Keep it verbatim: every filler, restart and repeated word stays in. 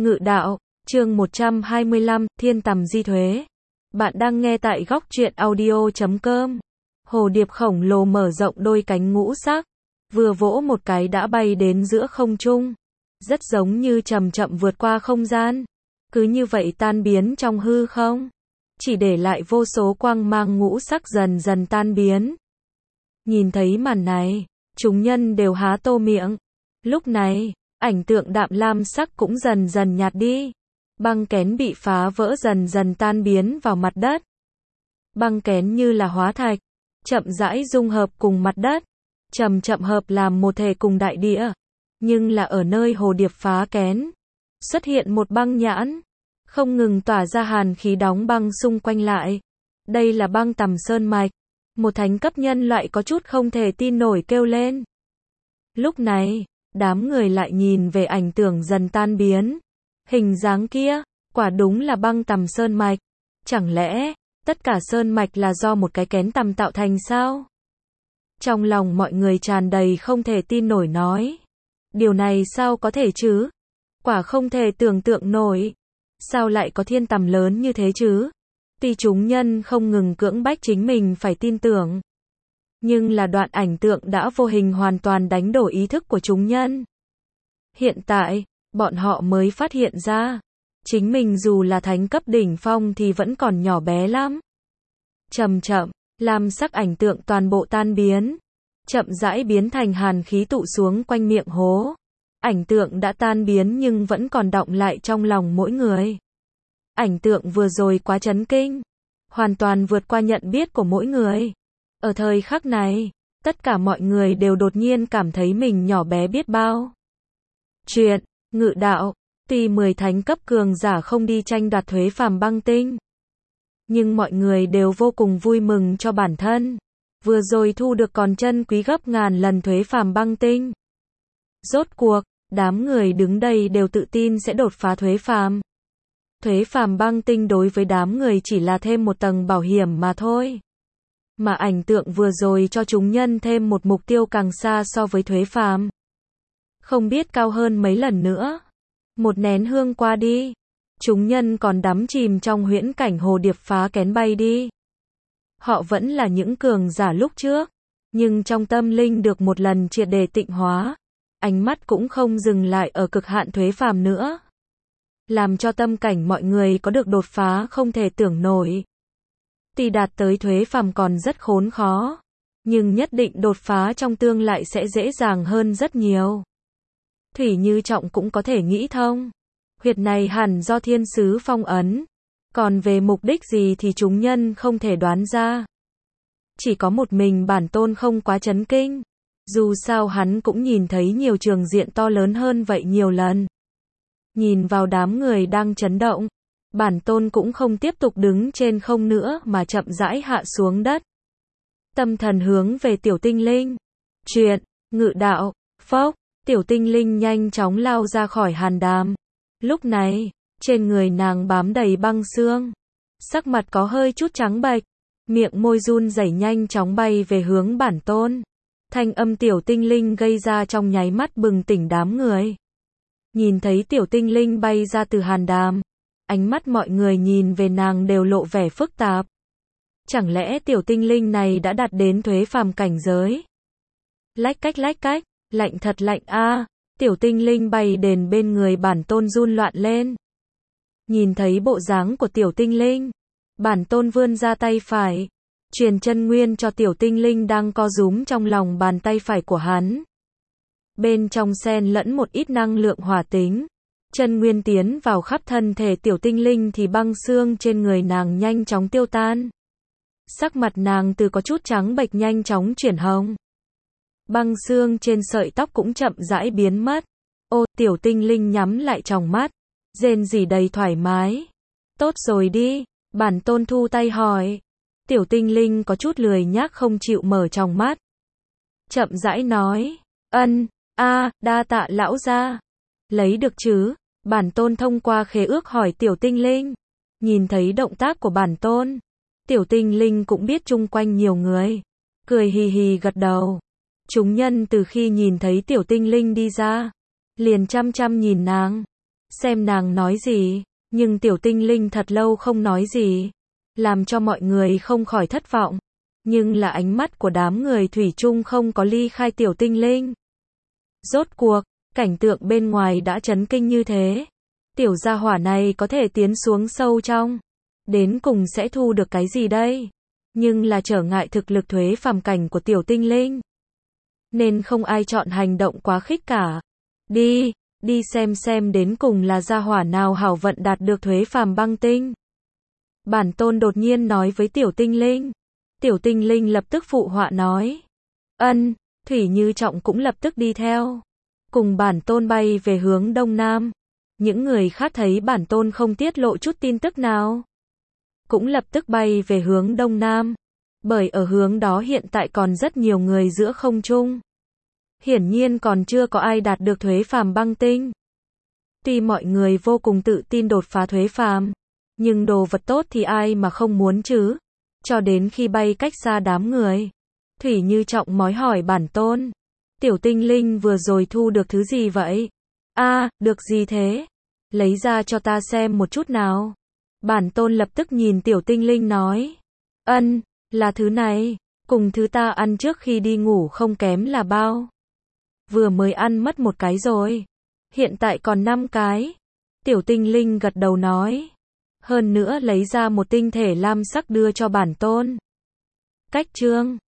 Ngự đạo, chương một trăm hai mươi lăm, Thiên Tầm Di Thuế. Bạn đang nghe tại góc truyện audio chấm com. Hồ điệp khổng lồ mở rộng đôi cánh ngũ sắc, vừa vỗ một cái đã bay đến giữa không trung. Rất giống như chậm chậm vượt qua không gian. Cứ như vậy tan biến trong hư không. Chỉ để lại vô số quang mang ngũ sắc dần dần tan biến. Nhìn thấy màn này, chúng nhân đều há tô miệng. Lúc này, ảnh tượng đạm lam sắc cũng dần dần nhạt đi. Băng kén bị phá vỡ dần dần tan biến vào mặt đất. Băng kén như là hóa thạch, chậm rãi dung hợp cùng mặt đất, chậm chậm hợp làm một thể cùng đại địa. Nhưng là ở nơi hồ điệp phá kén, xuất hiện một băng nhãn, không ngừng tỏa ra hàn khí đóng băng xung quanh lại. Đây là băng tầm sơn mạch. Một thánh cấp nhân loại có chút không thể tin nổi kêu lên. Lúc này, đám người lại nhìn về ảnh tưởng dần tan biến. Hình dáng kia, quả đúng là băng tầm sơn mạch. Chẳng lẽ, tất cả sơn mạch là do một cái kén tầm tạo thành sao? Trong lòng mọi người tràn đầy không thể tin nổi nói. Điều này sao có thể chứ? Quả không thể tưởng tượng nổi. Sao lại có thiên tầm lớn như thế chứ? Tuy chúng nhân không ngừng cưỡng bách chính mình phải tin tưởng. Nhưng là đoạn ảnh tượng đã vô hình hoàn toàn đánh đổ ý thức của chúng nhân. Hiện tại, bọn họ mới phát hiện ra, chính mình dù là thánh cấp đỉnh phong thì vẫn còn nhỏ bé lắm. Chậm chậm, lam sắc ảnh tượng toàn bộ tan biến, chậm rãi biến thành hàn khí tụ xuống quanh miệng hố. Ảnh tượng đã tan biến nhưng vẫn còn đọng lại trong lòng mỗi người. Ảnh tượng vừa rồi quá chấn kinh, hoàn toàn vượt qua nhận biết của mỗi người. Ở thời khắc này, tất cả mọi người đều đột nhiên cảm thấy mình nhỏ bé biết bao. Chuyện, ngự đạo, tuy mười thánh cấp cường giả không đi tranh đoạt thuế phàm băng tinh. Nhưng mọi người đều vô cùng vui mừng cho bản thân. Vừa rồi thu được còn chân quý gấp ngàn lần thuế phàm băng tinh. Rốt cuộc, đám người đứng đây đều tự tin sẽ đột phá thuế phàm. Thuế phàm băng tinh đối với đám người chỉ là thêm một tầng bảo hiểm mà thôi. Mà ảnh tượng vừa rồi cho chúng nhân thêm một mục tiêu càng xa so với thuế phàm. Không biết cao hơn mấy lần nữa. Một nén hương qua đi, chúng nhân còn đắm chìm trong huyễn cảnh hồ điệp phá kén bay đi. Họ vẫn là những cường giả lúc trước, nhưng trong tâm linh được một lần triệt để tịnh hóa, ánh mắt cũng không dừng lại ở cực hạn thuế phàm nữa. Làm cho tâm cảnh mọi người có được đột phá không thể tưởng nổi. Tuy đạt tới thuế phàm còn rất khốn khó, nhưng nhất định đột phá trong tương lại sẽ dễ dàng hơn rất nhiều. Thủy Như Trọng cũng có thể nghĩ thông. Huyệt này hẳn do thiên sứ phong ấn. Còn về mục đích gì thì chúng nhân không thể đoán ra. Chỉ có một mình bản tôn không quá chấn kinh. Dù sao hắn cũng nhìn thấy nhiều trường diện to lớn hơn vậy nhiều lần. Nhìn vào đám người đang chấn động, bản tôn cũng không tiếp tục đứng trên không nữa mà chậm rãi hạ xuống đất. Tâm thần hướng về tiểu tinh linh. Chuyện, ngự đạo, phốc, tiểu tinh linh nhanh chóng lao ra khỏi hàn đàm. Lúc này, trên người nàng bám đầy băng xương. Sắc mặt có hơi chút trắng bệch, miệng môi run rẩy nhanh chóng bay về hướng bản tôn. Thanh âm tiểu tinh linh gây ra trong nháy mắt bừng tỉnh đám người. Nhìn thấy tiểu tinh linh bay ra từ hàn đàm, ánh mắt mọi người nhìn về nàng đều lộ vẻ phức tạp. Chẳng lẽ tiểu tinh linh này đã đạt đến thuế phàm cảnh giới? Lách cách lách cách, lạnh thật lạnh a. À. Tiểu tinh linh bay đến bên người bản tôn run loạn lên. Nhìn thấy bộ dáng của tiểu tinh linh, bản tôn vươn ra tay phải, truyền chân nguyên cho tiểu tinh linh đang co rúm trong lòng bàn tay phải của hắn. Bên trong xen lẫn một ít năng lượng hỏa tính. Chân nguyên tiến vào khắp thân thể tiểu tinh linh thì băng xương trên người nàng nhanh chóng tiêu tan. Sắc mặt nàng từ có chút trắng bệch nhanh chóng chuyển hồng. Băng xương trên sợi tóc cũng chậm rãi biến mất. Ô, tiểu tinh linh nhắm lại tròng mắt, rên rỉ đầy thoải mái. Tốt rồi đi, bản tôn thu tay hỏi. Tiểu tinh linh có chút lười nhác không chịu mở tròng mắt. Chậm rãi nói, ân, a, đa tạ lão gia. Lấy được chứ? Bản tôn thông qua khế ước hỏi tiểu tinh linh. Nhìn thấy động tác của bản tôn, tiểu tinh linh cũng biết chung quanh nhiều người. Cười hì hì gật đầu. Chúng nhân từ khi nhìn thấy tiểu tinh linh đi ra, liền chăm chăm nhìn nàng. xem nàng nói gì, nhưng tiểu tinh linh thật lâu không nói gì, làm cho mọi người không khỏi thất vọng. Nhưng là ánh mắt của đám người thủy chung không có ly khai tiểu tinh linh. Rốt cuộc, cảnh tượng bên ngoài đã chấn kinh như thế. Tiểu gia hỏa này có thể tiến xuống sâu trong. Đến cùng sẽ thu được cái gì đây? Nhưng là trở ngại thực lực thuế phàm cảnh của tiểu tinh linh. Nên không ai chọn hành động quá khích cả. Đi, đi xem xem đến cùng là gia hỏa nào hảo vận đạt được thuế phàm băng tinh. Bản tôn đột nhiên nói với tiểu tinh linh. Tiểu tinh linh lập tức phụ họa nói. Ân, Thủy Như Trọng cũng lập tức đi theo. Cùng bản tôn bay về hướng đông nam. Những người khác thấy bản tôn không tiết lộ chút tin tức nào, cũng lập tức bay về hướng đông nam. Bởi ở hướng đó hiện tại còn rất nhiều người giữa không trung. Hiển nhiên còn chưa có ai đạt được thuế phàm băng tinh. Tuy mọi người vô cùng tự tin đột phá thuế phàm, nhưng đồ vật tốt thì ai mà không muốn chứ. Cho đến khi bay cách xa đám người, Thủy Như Trọng mói hỏi bản tôn. Tiểu tinh linh vừa rồi thu được thứ gì vậy? A, được gì thế? Lấy ra cho ta xem một chút nào. Bản tôn lập tức nhìn tiểu tinh linh nói. Ân, là thứ này, cùng thứ ta ăn trước khi đi ngủ không kém là bao. Vừa mới ăn mất một cái rồi. Hiện tại còn năm cái. Tiểu tinh linh gật đầu nói. Hơn nữa lấy ra một tinh thể lam sắc đưa cho bản tôn. Cách chương